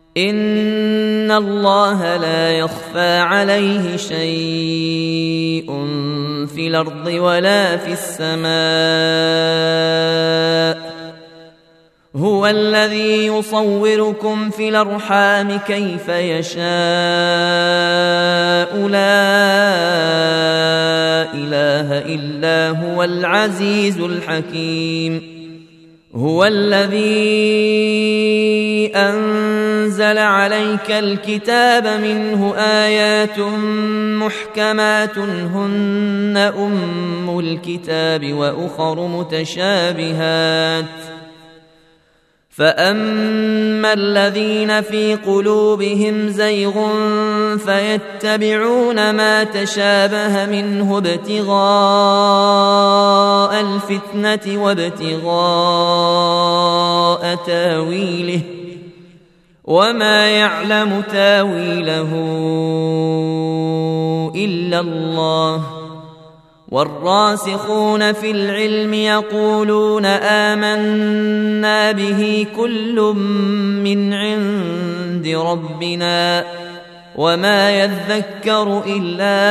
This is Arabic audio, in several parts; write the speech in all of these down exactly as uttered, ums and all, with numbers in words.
إن الله لا يخفى عليه شيء في الأرض ولا في السماء هو الذي يصوركم في الأرحام كيف يشاء لا إله إلا هو العزيز الحكيم هو الذي أنزل عليك الكتاب منه آيات محكمات هن أم الكتاب وأخر متشابهات فأما الذين في قلوبهم زيغ فيتبعون ما تشابه منه ابتغاء الفتنة وابتغاء تاويله وما يعلم تاويله إلا الله والراسخون في العلم يقولون آمنا به كل من عند ربنا وما يذكر إلا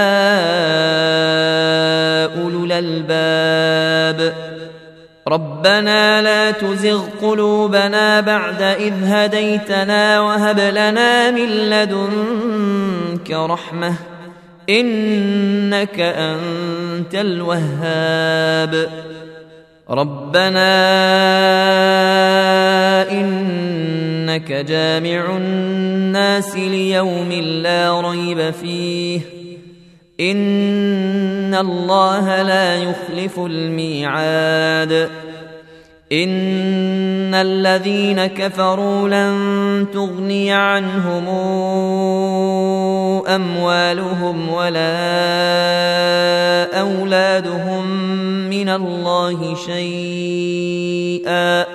أولو الألباب ربنا لا تزغ قلوبنا بعد إذ هديتنا وهب لنا من لدنك رحمة إنك أنت الوهاب ربنا إنك جامع الناس ليوم لا ريب فيه إن الله لا يخلف الميعاد إن الذين كفروا لن تغني عنهم أموالهم ولا أولادهم من الله شيئا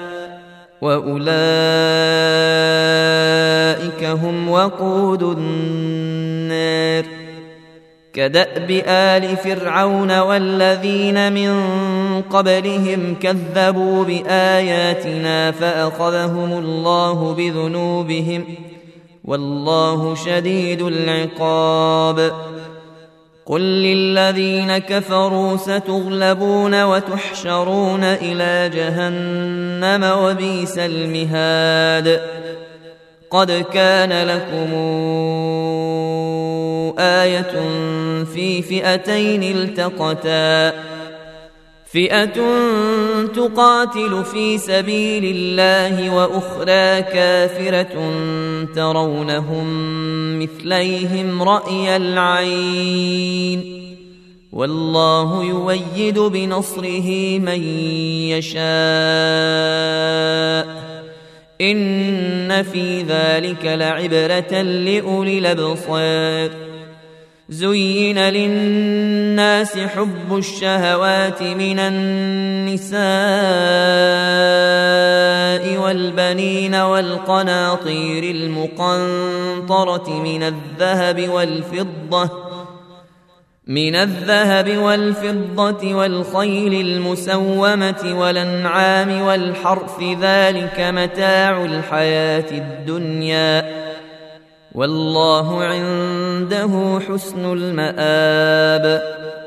وأولئك هم وقود النار كدأب آل فرعون والذين من قبلهم كذبوا بآياتنا فأخذهم الله بذنوبهم والله شديد العقاب قل للذين كفروا ستغلبون وتحشرون إلى جهنم وبئس المهاد قد كان لكم آية في فئتين التقتا فئة تقاتل في سبيل الله وأخرى كافرة ترونهم مثليهم رأي العين والله يؤيد بنصره من يشاء إن في ذلك لعبرة لأولي الأبصار زين للناس حب الشهوات من النساء والبنين والقناطير المقنطرة من الذهب والفضة من الذهب والفضة والخيل المسومة والأنعام والحرث ذلك متاع الحياة الدنيا والله عنده حسن المآب